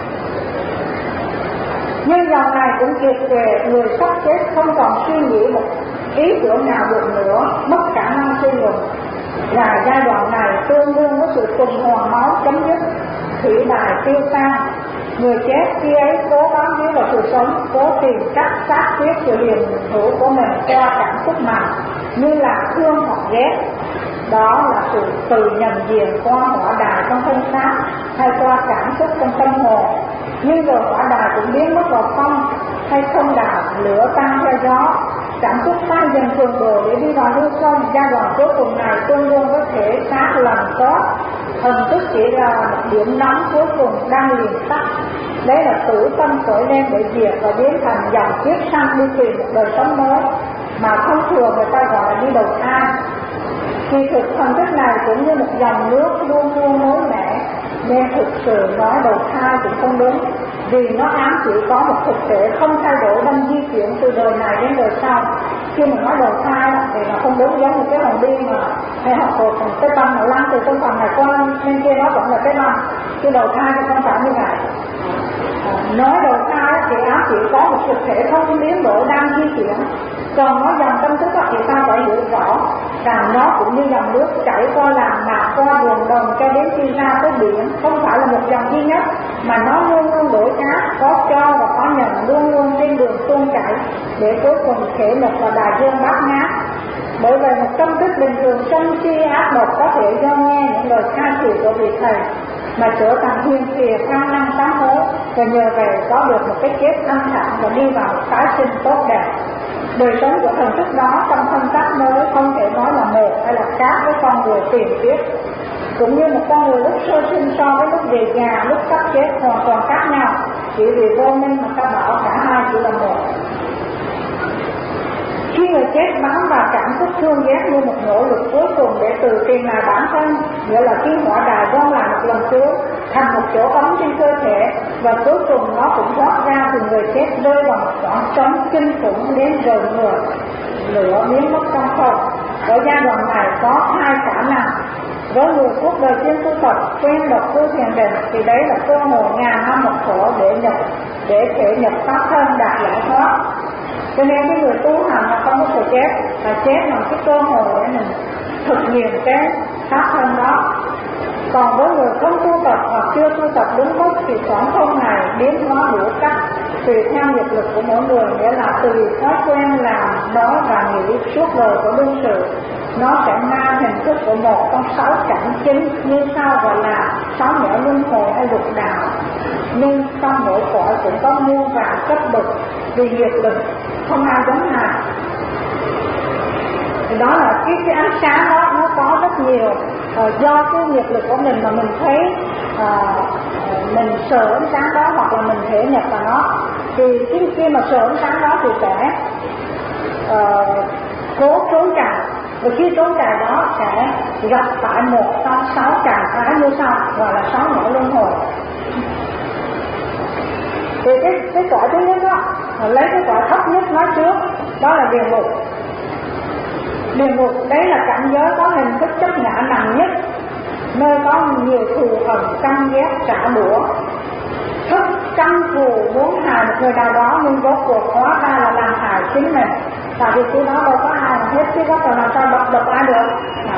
nhưng dòng này cũng kiệt về, người sắp chết không còn suy nghĩ một ý tưởng nào được nữa, mất khả năng suy luận. Là giai đoạn này tương đương với sự tuần hoàn máu chấm dứt, thủy đài tiêu tan. Người chết khi ấy cố bám víu vào sự sống, cố tìm cách xác quyết sự hiện hữu của mình qua cảm xúc mạnh, như là thương hoặc ghét. Đó là sự từ nhận diện qua hỏa đài trong thân xác hay qua cảm xúc trong tâm hồn. Nhưng rồi hỏa đài cũng biến mất vào không hay không đảo, lửa tan theo gió, cảm xúc tan dần cường độ để đi vào hư không. Giai đoạn cuối cùng này tương đương với thể xác làm tốt, thần thức chỉ là một điểm nóng cuối cùng đang liền tắt. Đấy là tử tâm khởi lên để diệt và biến thành dòng kiếp sanh đi tìm một đời sống mới, mà thông thường người ta gọi là đi đầu thai. Kỳ thực thần thức này cũng như một dòng nước luôn luôn mới mẻ, nên thực sự nói đầu thai cũng không đúng, vì nó ám chỉ có một thực thể không thay đổi đang di chuyển từ đời này đến đời sau. Khi mà nói đầu thai thì nó không đúng, giống như cái hồn đi mà hay học rồi cái băng nó lăn từ trong phần này qua bên kia nó vẫn là cái băng, cái đầu thai thì không phải như vậy. Nói đầu thai thì ám chỉ có một thực thể không biến đổi đang di chuyển. Còn nói dòng tâm thức thì ta phải hiểu rõ rằng nó cũng như dòng nước chảy qua làng mạc, qua đường đồng cho đến khi ra tới biển, không phải là một dòng duy nhất, mà nó luôn luôn đổi khác, có cho và có nhận, luôn luôn trên đường tuôn chảy để cuối cùng thể nhập vào đại dương bát ngát. Bởi vậy một tâm thức bình thường sân si ác độc có thể do nghe những lời khai thị của vị thầy mà trở thành hiền thìa khang năng tám hối, và nhờ vậy có được một cái chết thanh thản và đi vào tái sinh tốt đẹp. Đời sống của thần thức đó trong thân xác mới không thể nói là một hay là khác với con người tiền kiếp. Cũng như một con người lúc sơ sinh so với lúc về già, lúc sắp chết hoàn toàn khác nhau, chỉ vì vô minh mà ta bảo cả hai chỉ là một. Khi người chết bám vào cảm xúc thương ghét như một nỗ lực cuối cùng để từ tìm lại bản thân, nghĩa là khi hỏa đài gom lại một lần nữa thành một chỗ ấm trên cơ thể, và cuối cùng nó cũng thoát ra từ người chết rơi vào một khoảng trống kinh khủng đến rời người, lửa biến mất trong không. Ở giai đoạn này có hai khả năng. Với người cuộc đời chuyên tu tập quen độc cư thiền định thì đấy là cơ hội ngàn năm một khổ để nhập để thể nhập pháp thân đạt giải thoát. Cho nên cái người tu hành là không có thể chết, và chết là cái cơ hội để mình thực hiện cái pháp thân đó. Còn với người không tu tập hoặc chưa tu tập đúng mức thì khoảng không này biến hóa đủ cách tùy theo nghiệp lực của mỗi người, nghĩa là tùy thói quen làm nói và nghĩ suốt đời của đương sự, nó sẽ mang hình thức của một trong sáu cảnh chính như sau, gọi là sáu nẻo luân hồi hay lục đạo. Nhưng trong mỗi cõi cũng có muôn vàn cấp bậc vì nghiệp lực không ai giống ai. Thì đó là cái, cái ánh sáng đó nó có rất nhiều uh, do cái nghiệp lực của mình mà mình thấy uh, mình sợ ánh sáng đó hoặc là mình thể nhập vào nó, thì khi, khi mà sợ ánh sáng đó thì sẽ uh, cố trốn chạy, và khi trốn chạy đó sẽ gặp phải một trong sáu trạng thái như sau, gọi là sáu nẻo luân hồi. Thì cái, cái cõi thứ nhất đó, lấy cái cõi thấp nhất nói trước, đó là địa ngục. Địa ngục đấy là cảnh giới có hình thức chấp ngã nặng nhất, nơi có nhiều thù hận, căm ghét, trả đũa, thức căm thù muốn hại một người nào đó, nhưng rốt cuộc hóa ra là làm hại chính mình. Tại vì khi đó đâu có ai mà hết, chứ có cần làm sao độc độc ai được.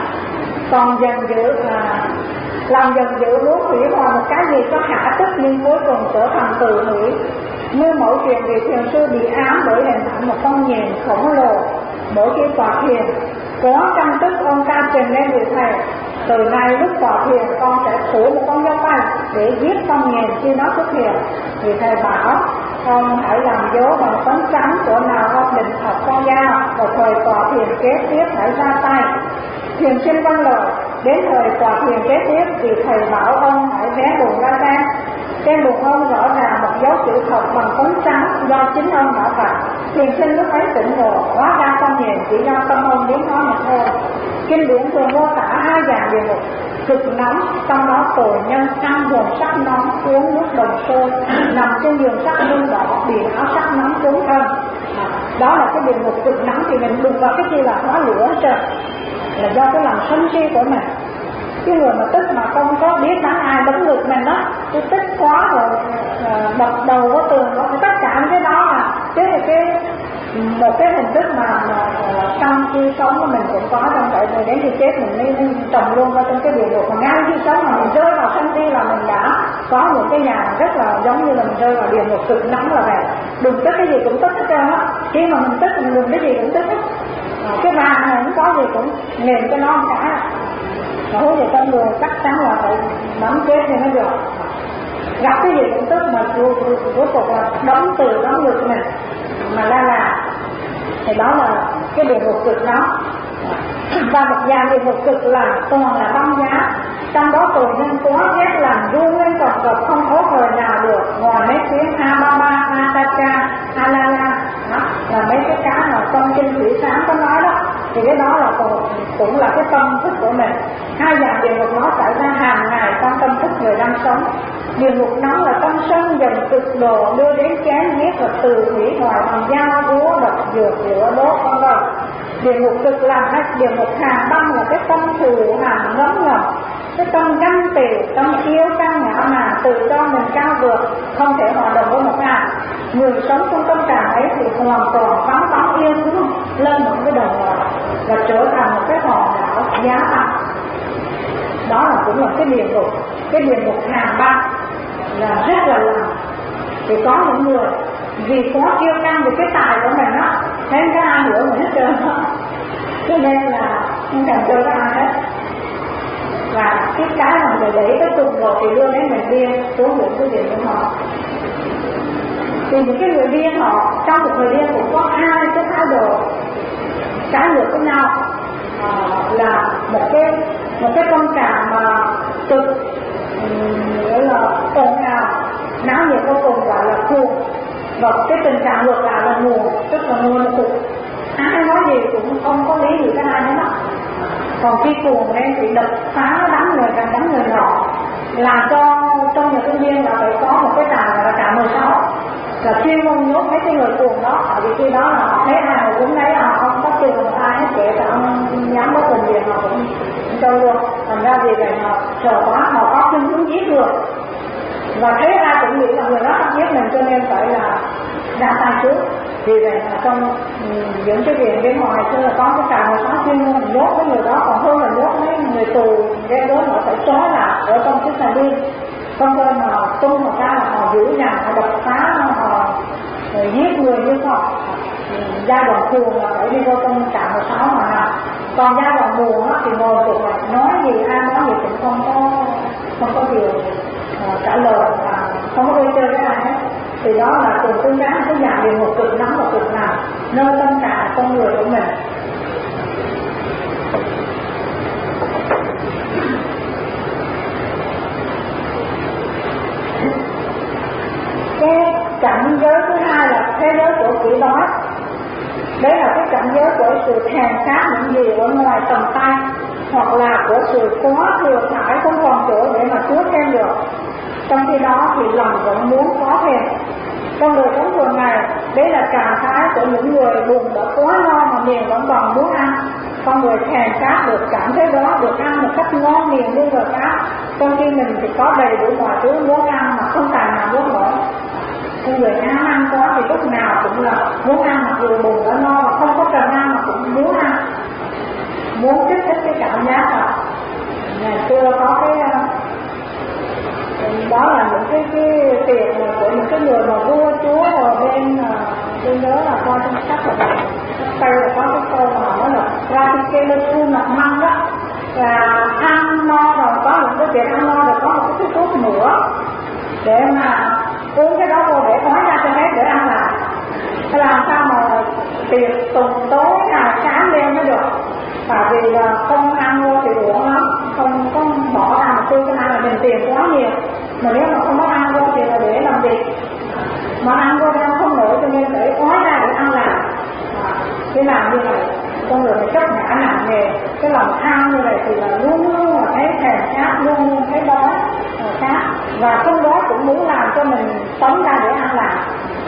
Còn dần dữ à, làm dần dữ muốn hủy hoại một cái gì có hạ tức, nhưng cuối cùng trở thành tự hủy. Như mẫu chuyện vị thiền sư bị ám bởi hình ảnh một con nhện khổng lồ. Mỗi khi tọa thiền, có căn tức ông ta trình lên vị thầy: từ nay lúc tọa thiền con sẽ thủ một con dao tay để giết con nhện khi nó xuất hiện. Vị thầy bảo con hãy làm dấu bằng tấm trắng của nào con định học con dao, và thời tọa thiền kế tiếp hãy ra tay. Thiền sinh vâng lời. Đến thời tọa thiền kế tiếp thì thầy bảo ông hãy vẽ bụng ra xem. Trên bụng ông rõ ràng một dấu chữ thật bằng tấm trắng do chính ông đã vạch. Thiền sinh lúc ấy tỉnh ngộ, hóa ra con nhện chỉ do tâm ông biến hóa mà thôi. Kinh điển thường mô tả hai dạng địa ngục: cực nóng, trong đó tội nhân ăn hồn sắc nóng, uống nước đồng sôi, nằm trên giường sắc lưng đỏ, bị áo sắc nóng cuốn thân. Đó là cái địa ngục cực nóng, thì mình đụng vào cái gì là hóa lửa hết trơn, là do cái lòng sân si của mình. Cái người mà tức mà không có biết đánh ai bấm ngực mình đó, tôi tức quá rồi đập đầu có tường đó, tất cả những cái đó là cái là cái một cái hình thức mà, mà trong khi sống của mình cũng có trong vậy. Rồi đến khi chết mình mới, mới trồng luôn vào trong cái địa ngục, mà ngay khi sống mà mình rơi vào sân si là mình đã có những cái nhà rất là giống như là mình rơi vào địa ngục cực nóng là vậy. Đừng tức cái gì cũng tức hết trơn á. Khi mà mình tức mình đừng cái gì cũng tức hết. Cái vàng này không có gì cũng nền cho nó một cái. Mà hối về con người chắc chắn là phải đấm chết thì nó được. Gặp cái gì cũng tức mà cuối cùng là đấm từ đấm ngực mình mà la là, thì đó là cái địa ngục cực nóng. Và một dạng địa ngục cực lạnh toàn là băng giá, trong đó tội nhân quá ghét làm run lên cọc cọc, không có thời nào được ngoài mấy tiếng a ba ba, a ta cha, a la la, là mấy cái cá mà trong kinh thủy sáng có nói đó. Thì cái đó là cũng, cũng là cái tâm thức của mình. Hai dạng địa ngục nó xảy ra hàng ngày trong tâm thức người đang sống. Địa ngục nóng là tâm sân dần cực độ đưa đến chém giết và từ hủy hoại bằng dao búa đập dược lửa đốt vân vân. Địa ngục cực lạnh hay địa ngục hàn băng là cái tâm thù hàn ngấm ngầm, cái tâm ganh tị, tâm yêu căng ngạo mạn, tự do mình cao vượt, không thể hòa đồng với một ai. Người sống trong tâm trạng ấy thì hoàn toàn phóng phóng yêu thương lên một cái đồng loại và trở thành một cái hòn đảo giá tăng. Đó là cũng là cái địa ngục. Cái địa ngục hàn băng là rất là lạnh. Thì có những người vì có yêu năng về cái tài của mình á, thấy cái ai hiểu mình hết trơn á, cho nên là không cần chơi với ai hết. Và cái cái mà mình để cái cùng rồi thì đưa đến mình điên xuống những cái chuyện của họ. Thì những cái người điên họ, trong một người điên cũng có hai cái thái độ trái ngược với nhau. À, là một cái một cái tâm trạng mà cực nghĩa là ồn ào náo nhiệt vô cùng gọi là cuồng, và cái tình trạng ngược lại là nguồn, tức là nguồn là cực, ai nói gì cũng không có lý gì cái ai hết á. Còn khi cuồng lên thì đập phá đánh người càng đánh người nọ, làm cho trong nhà sinh viên là phải có một cái tài gọi là cả mười sáu, là chuyên môn nhốt mấy cái người cuồng đó. Tại vì khi đó là họ thấy ai mà cũng thấy họ không có trường một ai hết, kể cả ông giám đốc bệnh viện họ cũng chơi luôn. thành ra vì vậy họ sợ quá, họ có khuynh hướng giết người và thấy ai cũng nghĩ là người đó sắp giết mình cho nên phải là ra tay trước. Vì vậy là trong những cái viện bên ngoài xưa là có cái trại hồi sáu chuyên môn nhốt với người đó, còn hơn là nhốt mấy người tù ghe gớm họ phải trói lại ở trong cái xà lim, không nên mà tung họ ra là họ giữ nhằn, họ đập phá, họ giết người như họ. Giai đoạn thường là phải đi vô trong trại hồi sáu mà nào, còn giai đoạn buồn thì ngồi tụi lại nói gì ai nói gì cũng không có không có điều uh, trả lời và không có đi chơi với ai hết. Thì đó là cùng cố gắng cái dạng điều một cực nắm và cực nào nơi tâm trạng con người của mình. Cái cảnh giới thứ hai là thế giới của quỷ đói. Đấy là cái cảnh giới của sự thèm khát những gì ở ngoài tầm tay, hoặc là của sự quá thừa thải không còn chỗ để mà chứa thêm được. Trong khi đó thì lòng vẫn muốn có thêm. Trong đời sống thường ngày, đấy là trạng thái của những người buồn đã quá no mà miệng vẫn còn muốn ăn. Con người thèm khát được cảm thấy đó, được ăn một cách ngon miệng như người khác, trong khi mình thì có đầy đủ mọi thứ muốn ăn mà không tài nào muốn nổi. Con người ham ăn quá thì lúc nào cũng là muốn ăn, mặc dù buồn đã no mà không có cần ăn mà cũng muốn ăn, muốn kích thích cái cảm giác là ngày xưa có cái đó là những cái cái tiền của những cái người mà vua chúa ở bên tôi nhớ là coi trong sách là đây là có cái câu mà nói là ra cái kê lên khu mặt măng đó, là ăn no rồi có những cái việc ăn no rồi có một cái thuốc nữa để mà uống cái đó vô để ói ra cho hết để ăn lại. Thế làm sao mà tiệc tùng tối ngày sáng đêm mới được, tại vì là không ăn vô thì uổng lắm, không có bỏ ra một tư cái này là mình tiền quá nhiều, mà nếu mà không có ăn vô thì là để làm gì, mà ăn vô thì ăn không nổi cho nên phải ói ra để ăn lại. Cái làm như vậy con người phải chấp ngã nặng nề, cái lòng tham như vậy thì là luôn luôn là thấy thèm khát, luôn luôn thấy đói khát, và không đói cũng muốn làm cho mình sống ra để ăn lại.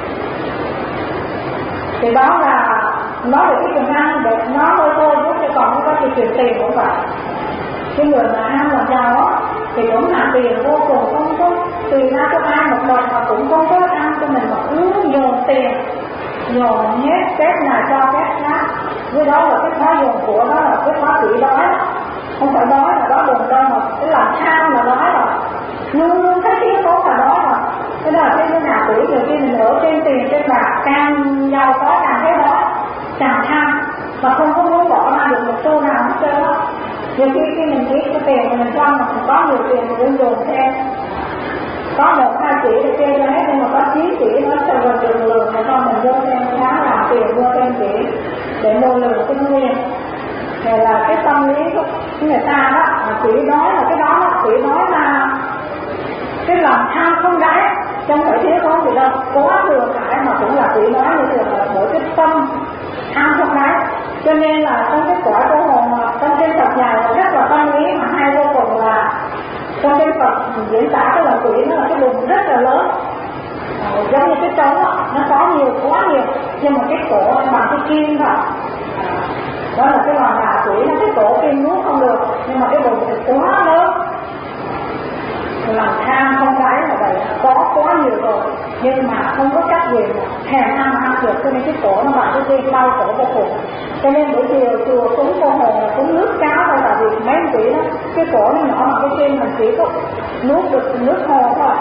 Thì đó là nói về cái chuyện ăn để nói thôi thôi chứ còn không có chuyện tiền tiền cũng vậy. Cái người mà ăn làm giàu thì cũng là tiền vô cùng, không có tùy ra cho ai một đồng mà cũng không có ăn cho mình, mà cứ dồn tiền, dồn nhét phép này cho phép khác. Với đó là cái thói dồn của đó là cái thói quỷ đói, không phải đói là đó buồn đâu, mà cái lòng tham là đói rồi, luôn luôn thấy thiếu thốn là đói rồi. Thế đó là cái cái nào quỷ nhiều khi mình ở trên tiền trên bạc, càng giàu có càng thấy đói, càng tham và không có muốn bỏ ra được một xu nào hết trơn á. Nhiều khi khi mình biết cái tiền mình cho mà mình có nhiều tiền thì mình dùng thêm, có một hai tỷ thì kê cho hết, nhưng mà có chín tỷ nó sẽ gần đường lường để cho mình vô thêm tháng làm tiền mua thêm tỷ để mua lường cái nguyên. Thì là cái tâm lý của người ta đó, quỷ đói là cái đó đó, quỷ đói là cái lòng tham không đáy, không phải thiếu thốn gì đâu, quá thừa thải mà cũng là quỷ đói như thường là bởi cái tâm tham không đáy. Cho nên là trong cái quả của hồn trong kinh Phật dạy là rất là tâm lý mà hay vô cùng, là trong kinh Phật diễn tả cái lòng quỷ nó là cái bụng rất là lớn, à, giống như cái trống đó, nó có nhiều quá nhiều, nhưng mà cái cổ bằng cái kim thôi. Đó là cái lòng ngạ quỷ, nó cái cổ kim nuốt không được, nhưng mà cái bụng thì quá lớn. Lòng tham không đáy là vậy, có quá nhiều rồi nhưng mà không có cách gì mà thèm ăn ăn được, cho nên cái cổ nó bằng cái kim đau cổ vô cùng. Cho nên buổi chiều chùa cúng cô hồn là cúng nước cháo thôi, tại vì mấy anh quỷ đó cái cổ nó nhỏ mà cái kim mình chỉ có nuốt được nước hồ thôi.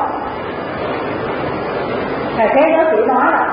Ngày thế giới chỉ nói là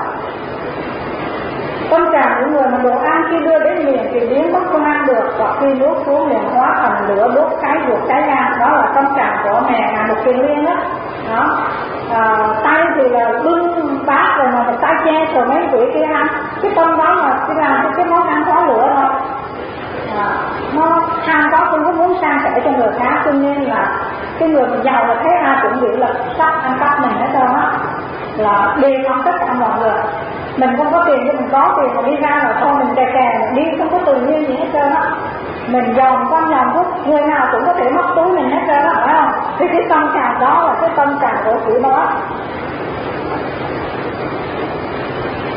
tâm trạng của người mà đồ ăn khi đưa đến miệng thì biến mất không ăn được, hoặc khi nuốt xuống liền hóa thành lửa đốt cái ruột cái gan. Đó là tâm trạng của mẹ Ngài Mục Kiền Liên đó. Đó. À, tay thì là bưng bát rồi mà tay che rồi mấy tuổi kia ăn, cái tâm đó là cái làm cho cái món ăn có lửa thôi. À, nó tham đó không có muốn san sẻ cho người khác, cho nên là cái người mà giàu là thấy ai cũng nghĩ là sắp ăn cắp mình hết trơn á, là đề phòng tất cả mọi người. Mình không có tiền nhưng mình có tiền mà đi ra là thôi mình kè kè đi không có tự nhiên gì hết trơn á. Mình dòm con dòm phút người nào cũng có thể móc túi mình hết trơn á, phải không? Thì cái tâm trạng đó là cái tâm trạng của quỷ đó.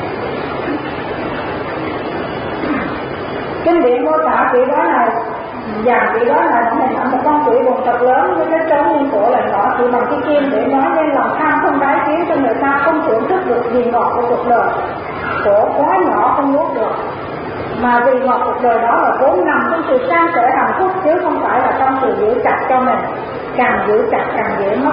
Kinh điển mô tả quỷ đó này Và vị đó là hình ảnh một con quỷ bồn thật lớn với cái trống như cổ là nhỏ chỉ bằng cái kim để nói lên lòng tham không đáy, khiến cho người ta không thưởng thức được gì ngọt của cuộc đời. Cổ quá nhỏ không nuốt được, mà vì ngọt cuộc đời đó là vốn nằm trong sự san sẻ hạnh phúc, chứ không phải là trong sự giữ chặt cho mình. Càng giữ chặt càng dễ mất.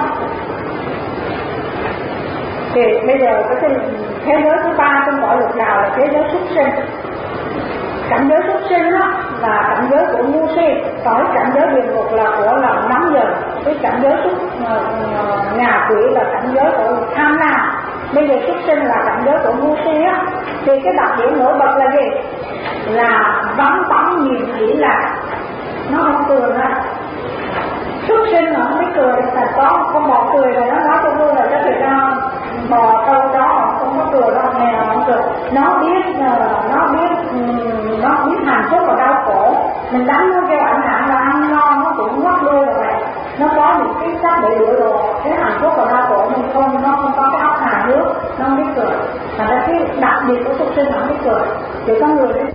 Thì bây giờ cái thế giới thứ ba trong cõi lục đạo là thế giới súc sinh. Cảnh giới súc sinh đó là cảnh giới của ngu si, còn cảnh giới địa ngục là của lòng nóng giận. Cái cảnh giới súc uh, ngạ quỷ là cảnh giới của tham lam. Bây giờ súc sinh là cảnh giới của ngu si á, thì cái đặc điểm nổi bật là gì? Là vắng bóng nhìn chỉ là nó không cười ra. Súc sinh mà không biết cười, là có con bò cười rồi nó nói cho vui là cái việc đó bò câu đó không có cười đâu, mèo không cười. Nó biết nó biết nó biết hạnh phúc và đau khổ, mình đánh nó kêu ảnh hưởng là ăn ngon nó cũng mất đuôi rồi vậy. Nó có những cái cách để đuổi đồ cái hạnh phúc và đau khổ, mình không nó không có cái óc hài hước, nó không biết cười. Thành ra cái đặc biệt của súc sinh nó không biết cười, chỉ có người đấy.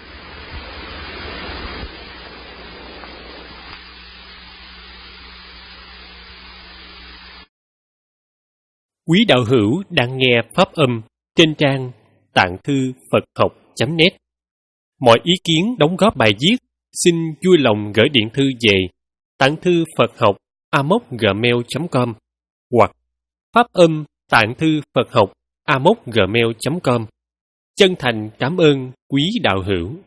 Quý đạo hữu đang nghe pháp âm trên trang tạng thư Phật học chấm net. Mọi ý kiến đóng góp bài viết xin vui lòng gửi điện thư về tạng thư Phật học a m o c gmail chấm com hoặc pháp âm tạng thư Phật học a m o c gmail chấm com. Chân thành cảm ơn quý đạo hữu.